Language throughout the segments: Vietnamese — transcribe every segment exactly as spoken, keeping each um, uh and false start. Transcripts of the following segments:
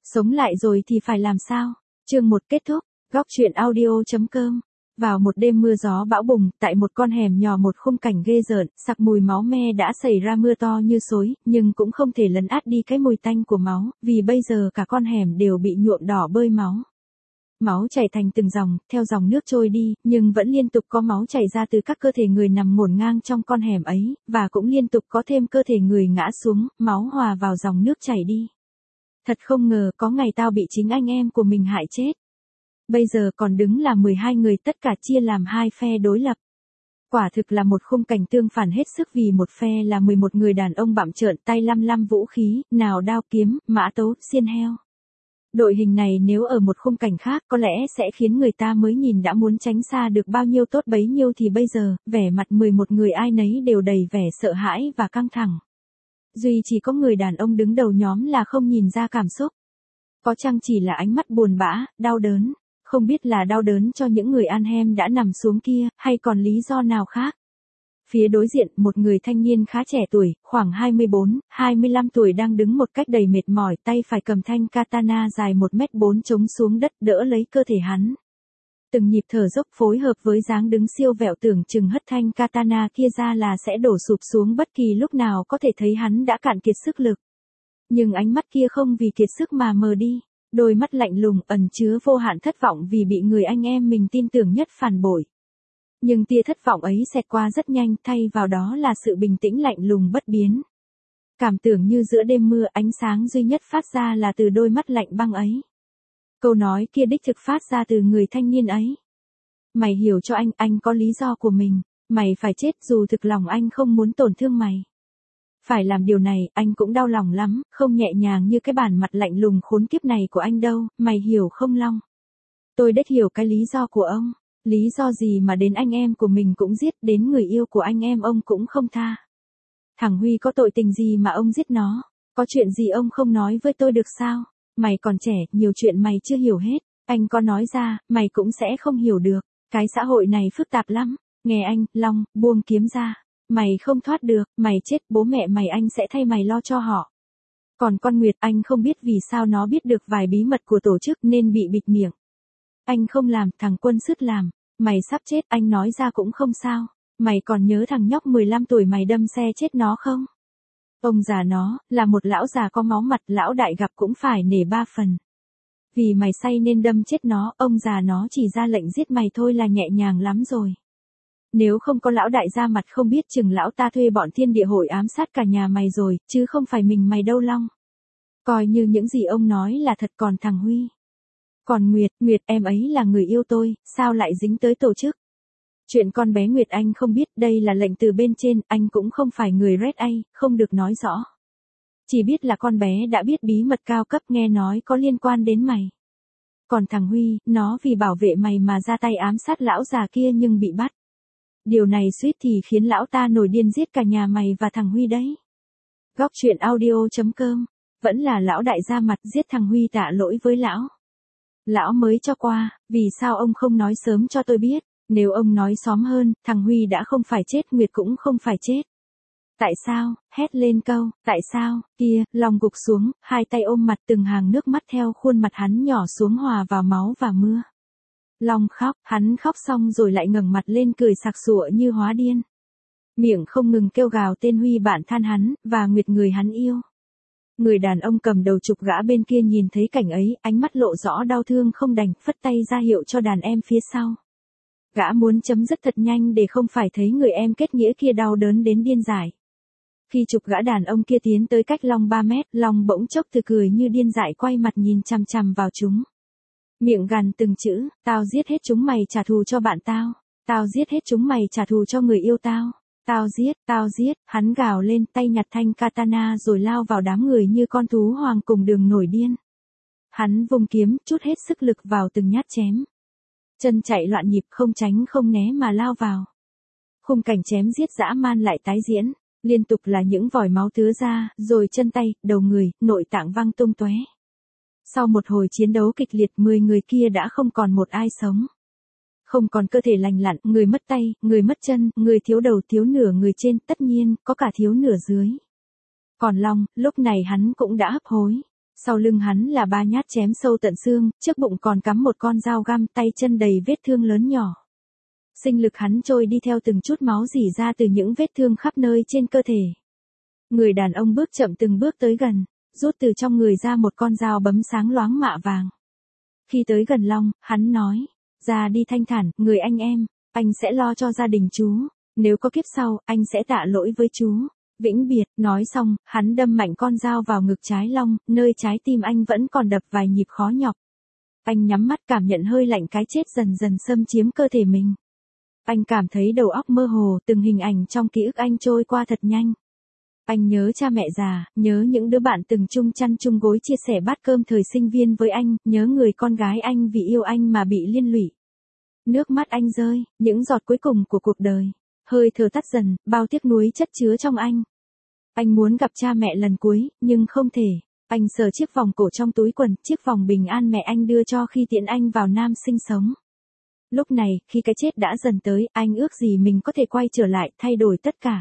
Sống lại rồi thì phải làm sao? Chương một kết thúc. Góc truyện audio.com. Vào một đêm mưa gió bão bùng, tại một con hẻm nhỏ một khung cảnh ghê rợn, sặc mùi máu me đã xảy ra mưa to như xối, nhưng cũng không thể lấn át đi cái mùi tanh của máu, vì bây giờ cả con hẻm đều bị nhuộm đỏ bơi máu. Máu chảy thành từng dòng, theo dòng nước trôi đi, nhưng vẫn liên tục có máu chảy ra từ các cơ thể người nằm ngổn ngang trong con hẻm ấy, và cũng liên tục có thêm cơ thể người ngã xuống, máu hòa vào dòng nước chảy đi. Thật không ngờ có ngày tao bị chính anh em của mình hại chết. Bây giờ còn đứng là mười hai người, tất cả chia làm hai phe đối lập. Quả thực là một khung cảnh tương phản hết sức, vì một phe là mười một người đàn ông bặm trợn, tay lăm lăm vũ khí, nào đao kiếm, mã tấu, xiên heo. Đội hình này nếu ở một khung cảnh khác có lẽ sẽ khiến người ta mới nhìn đã muốn tránh xa được bao nhiêu tốt bấy nhiêu, thì bây giờ, vẻ mặt mười một người ai nấy đều đầy vẻ sợ hãi và căng thẳng. Duy chỉ có người đàn ông đứng đầu nhóm là không nhìn ra cảm xúc. Có chăng chỉ là ánh mắt buồn bã, đau đớn, không biết là đau đớn cho những người ăn hem đã nằm xuống kia, hay còn lý do nào khác. Phía đối diện, một người thanh niên khá trẻ tuổi, khoảng hai mươi bốn, hai mươi lăm tuổi đang đứng một cách đầy mệt mỏi, tay phải cầm thanh katana dài một mét bốn chống xuống đất đỡ lấy cơ thể hắn. Từng nhịp thở dốc phối hợp với dáng đứng siêu vẹo tưởng chừng hất thanh katana kia ra là sẽ đổ sụp xuống bất kỳ lúc nào, có thể thấy hắn đã cạn kiệt sức lực. Nhưng ánh mắt kia không vì kiệt sức mà mờ đi, đôi mắt lạnh lùng ẩn chứa vô hạn thất vọng vì bị người anh em mình tin tưởng nhất phản bội. Nhưng tia thất vọng ấy xẹt qua rất nhanh, thay vào đó là sự bình tĩnh lạnh lùng bất biến. Cảm tưởng như giữa đêm mưa, ánh sáng duy nhất phát ra là từ đôi mắt lạnh băng ấy. Câu nói kia đích thực phát ra từ người thanh niên ấy. Mày hiểu cho anh, anh có lý do của mình, mày phải chết dù thực lòng anh không muốn tổn thương mày. Phải làm điều này, anh cũng đau lòng lắm, không nhẹ nhàng như cái bản mặt lạnh lùng khốn kiếp này của anh đâu, mày hiểu không Long? Tôi đếch hiểu cái lý do của ông. Lý do gì mà đến anh em của mình cũng giết, đến người yêu của anh em ông cũng không tha. Thằng Huy có tội tình gì mà ông giết nó? Có chuyện gì ông không nói với tôi được sao? Mày còn trẻ, nhiều chuyện mày chưa hiểu hết. Anh có nói ra, mày cũng sẽ không hiểu được. Cái xã hội này phức tạp lắm. Nghe anh, Long, buông kiếm ra. Mày không thoát được, mày chết, bố mẹ mày anh sẽ thay mày lo cho họ. Còn con Nguyệt, anh không biết vì sao nó biết được vài bí mật của tổ chức nên bị bịt miệng. Anh không làm, thằng Quân sứt làm. Mày sắp chết, anh nói ra cũng không sao. Mày còn nhớ thằng nhóc mười lăm tuổi mày đâm xe chết nó không? Ông già nó, là một lão già có máu mặt, lão đại gặp cũng phải nể ba phần. Vì mày say nên đâm chết nó, ông già nó chỉ ra lệnh giết mày thôi là nhẹ nhàng lắm rồi. Nếu không có lão đại ra mặt không biết chừng lão ta thuê bọn thiên địa hội ám sát cả nhà mày rồi, chứ không phải mình mày đâu Long. Coi như những gì ông nói là thật. Còn thằng Huy. Còn Nguyệt, Nguyệt em ấy là người yêu tôi, sao lại dính tới tổ chức? Chuyện con bé Nguyệt anh không biết, đây là lệnh từ bên trên, anh cũng không phải người Red A, không được nói rõ. Chỉ biết là con bé đã biết bí mật cao cấp nghe nói có liên quan đến mày. Còn thằng Huy, nó vì bảo vệ mày mà ra tay ám sát lão già kia nhưng bị bắt. Điều này suýt thì khiến lão ta nổi điên giết cả nhà mày và thằng Huy đấy. Góc truyện audio.com. Vẫn là lão đại ra mặt giết thằng Huy, tạ lỗi với lão. Lão mới cho qua, vì sao ông không nói sớm cho tôi biết? Nếu ông nói xóm hơn, thằng Huy đã không phải chết, Nguyệt cũng không phải chết. Tại sao? Hét lên câu, tại sao? Kia, Long gục xuống, hai tay ôm mặt, từng hàng nước mắt theo khuôn mặt hắn nhỏ xuống hòa vào máu và mưa. Long khóc, hắn khóc xong rồi lại ngẩng mặt lên cười sặc sụa như hóa điên. Miệng không ngừng kêu gào tên Huy bạn than hắn, và Nguyệt người hắn yêu. Người đàn ông cầm đầu chụp gã bên kia nhìn thấy cảnh ấy, ánh mắt lộ rõ đau thương không đành, phất tay ra hiệu cho đàn em phía sau. Gã muốn chấm dứt thật nhanh để không phải thấy người em kết nghĩa kia đau đớn đến điên dại. Khi chụp gã đàn ông kia tiến tới cách Long ba mét, Long bỗng chốc từ cười như điên dại quay mặt nhìn chằm chằm vào chúng. Miệng gằn từng chữ, tao giết hết chúng mày trả thù cho bạn tao, tao giết hết chúng mày trả thù cho người yêu tao. Tao giết, tao giết, hắn gào lên, tay nhặt thanh katana rồi lao vào đám người như con thú hoàng cùng đường nổi điên. Hắn vung kiếm, trút hết sức lực vào từng nhát chém. Chân chạy loạn nhịp, không tránh không né mà lao vào. Khung cảnh chém giết dã man lại tái diễn, liên tục là những vòi máu tứa ra, rồi chân tay, đầu người, nội tạng văng tung tóe. Sau một hồi chiến đấu kịch liệt, mười người kia đã không còn một ai sống. Không còn cơ thể lành lặn, người mất tay, người mất chân, người thiếu đầu thiếu nửa người trên, tất nhiên, có cả thiếu nửa dưới. Còn Long, lúc này hắn cũng đã hấp hối. Sau lưng hắn là ba nhát chém sâu tận xương, trước bụng còn cắm một con dao găm, tay chân đầy vết thương lớn nhỏ. Sinh lực hắn trôi đi theo từng chút máu rỉ ra từ những vết thương khắp nơi trên cơ thể. Người đàn ông bước chậm từng bước tới gần, rút từ trong người ra một con dao bấm sáng loáng mạ vàng. Khi tới gần Long, hắn nói, ra đi thanh thản, người anh em, anh sẽ lo cho gia đình chú, nếu có kiếp sau, anh sẽ tạ lỗi với chú. Vĩnh biệt, nói xong, hắn đâm mạnh con dao vào ngực trái Long, nơi trái tim anh vẫn còn đập vài nhịp khó nhọc. Anh nhắm mắt cảm nhận hơi lạnh cái chết dần dần xâm chiếm cơ thể mình. Anh cảm thấy đầu óc mơ hồ, từng hình ảnh trong ký ức anh trôi qua thật nhanh. Anh nhớ cha mẹ già, nhớ những đứa bạn từng chung chăn chung gối chia sẻ bát cơm thời sinh viên với anh, nhớ người con gái anh vì yêu anh mà bị liên lụy. Nước mắt anh rơi, những giọt cuối cùng của cuộc đời. Hơi thở tắt dần, bao tiếc nuối chất chứa trong anh. Anh muốn gặp cha mẹ lần cuối, nhưng không thể. Anh sờ chiếc vòng cổ trong túi quần, chiếc vòng bình an mẹ anh đưa cho khi tiễn anh vào Nam sinh sống. Lúc này, khi cái chết đã dần tới, anh ước gì mình có thể quay trở lại, thay đổi tất cả.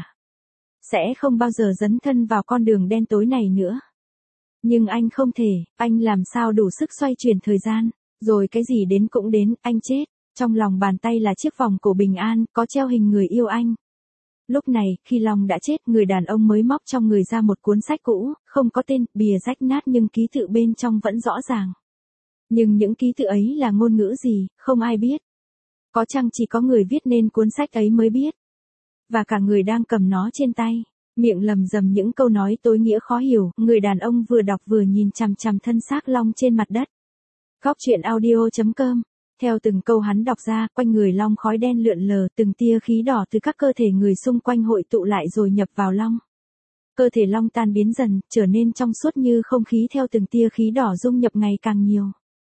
Sẽ không bao giờ dấn thân vào con đường đen tối này nữa. Nhưng anh không thể, anh làm sao đủ sức xoay chuyển thời gian, rồi cái gì đến cũng đến, anh chết. Trong lòng bàn tay là chiếc vòng cổ bình an, có treo hình người yêu anh. Lúc này, khi Long đã chết, người đàn ông mới móc trong người ra một cuốn sách cũ, không có tên, bìa rách nát nhưng ký tự bên trong vẫn rõ ràng. Nhưng những ký tự ấy là ngôn ngữ gì, không ai biết. Có chăng chỉ có người viết nên cuốn sách ấy mới biết. Và cả người đang cầm nó trên tay, miệng lầm rầm những câu nói tối nghĩa khó hiểu, người đàn ông vừa đọc vừa nhìn chằm chằm thân xác Long trên mặt đất. Góc truyện audio chấm com. Theo từng câu hắn đọc ra, quanh người Long khói đen lượn lờ, từng tia khí đỏ từ các cơ thể người xung quanh hội tụ lại rồi nhập vào Long. Cơ thể Long tan biến dần, trở nên trong suốt như không khí theo từng tia khí đỏ dung nhập ngày càng nhiều.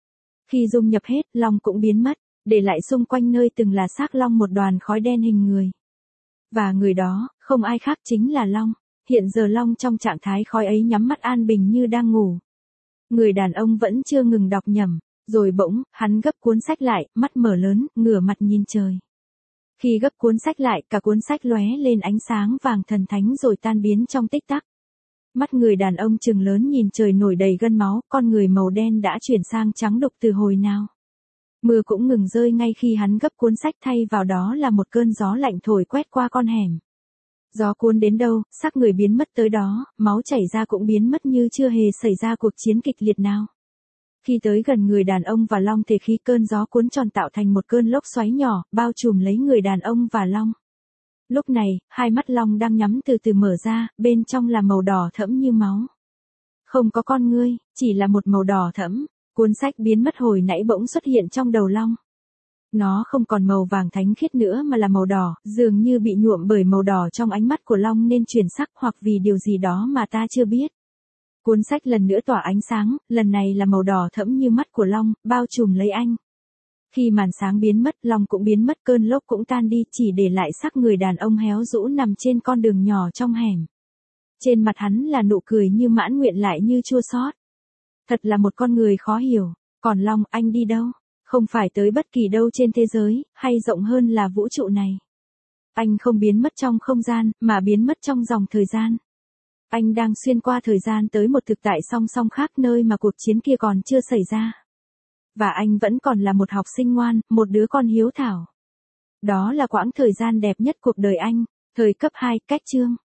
Khi dung nhập hết, Long cũng biến mất, để lại xung quanh nơi từng là xác Long một đoàn khói đen hình người. Và người đó, không ai khác chính là Long. Hiện giờ Long trong trạng thái khói ấy nhắm mắt an bình như đang ngủ. Người đàn ông vẫn chưa ngừng đọc nhẩm. Rồi bỗng, hắn gấp cuốn sách lại, mắt mở lớn, ngửa mặt nhìn trời. Khi gấp cuốn sách lại, cả cuốn sách lóe lên ánh sáng vàng thần thánh rồi tan biến trong tích tắc. Mắt người đàn ông trừng lớn nhìn trời nổi đầy gân máu, con người màu đen đã chuyển sang trắng đục từ hồi nào. Mưa cũng ngừng rơi ngay khi hắn gấp cuốn sách, thay vào đó là một cơn gió lạnh thổi quét qua con hẻm. Gió cuốn đến đâu, xác người biến mất tới đó, máu chảy ra cũng biến mất như chưa hề xảy ra cuộc chiến kịch liệt nào. Khi tới gần người đàn ông và Long thì khí cơn gió cuốn tròn tạo thành một cơn lốc xoáy nhỏ, bao trùm lấy người đàn ông và Long. Lúc này, hai mắt Long đang nhắm từ từ mở ra, bên trong là màu đỏ thẫm như máu. Không có con ngươi, chỉ là một màu đỏ thẫm. Cuốn sách biến mất hồi nãy bỗng xuất hiện trong đầu Long. Nó không còn màu vàng thánh khiết nữa mà là màu đỏ, dường như bị nhuộm bởi màu đỏ trong ánh mắt của Long nên chuyển sắc, hoặc vì điều gì đó mà ta chưa biết. Cuốn sách lần nữa tỏa ánh sáng, lần này là màu đỏ thẫm như mắt của Long, bao trùm lấy anh. Khi màn sáng biến mất, Long cũng biến mất, cơn lốc cũng tan đi, chỉ để lại xác người đàn ông héo rũ nằm trên con đường nhỏ trong hẻm. Trên mặt hắn là nụ cười như mãn nguyện lại như chua xót. Thật là một con người khó hiểu. Còn Long, anh đi đâu? Không phải tới bất kỳ đâu trên thế giới, hay rộng hơn là vũ trụ này. Anh không biến mất trong không gian, mà biến mất trong dòng thời gian. Anh đang xuyên qua thời gian tới một thực tại song song khác, nơi mà cuộc chiến kia còn chưa xảy ra. Và anh vẫn còn là một học sinh ngoan, một đứa con hiếu thảo. Đó là quãng thời gian đẹp nhất cuộc đời anh, thời cấp hai, cách chương.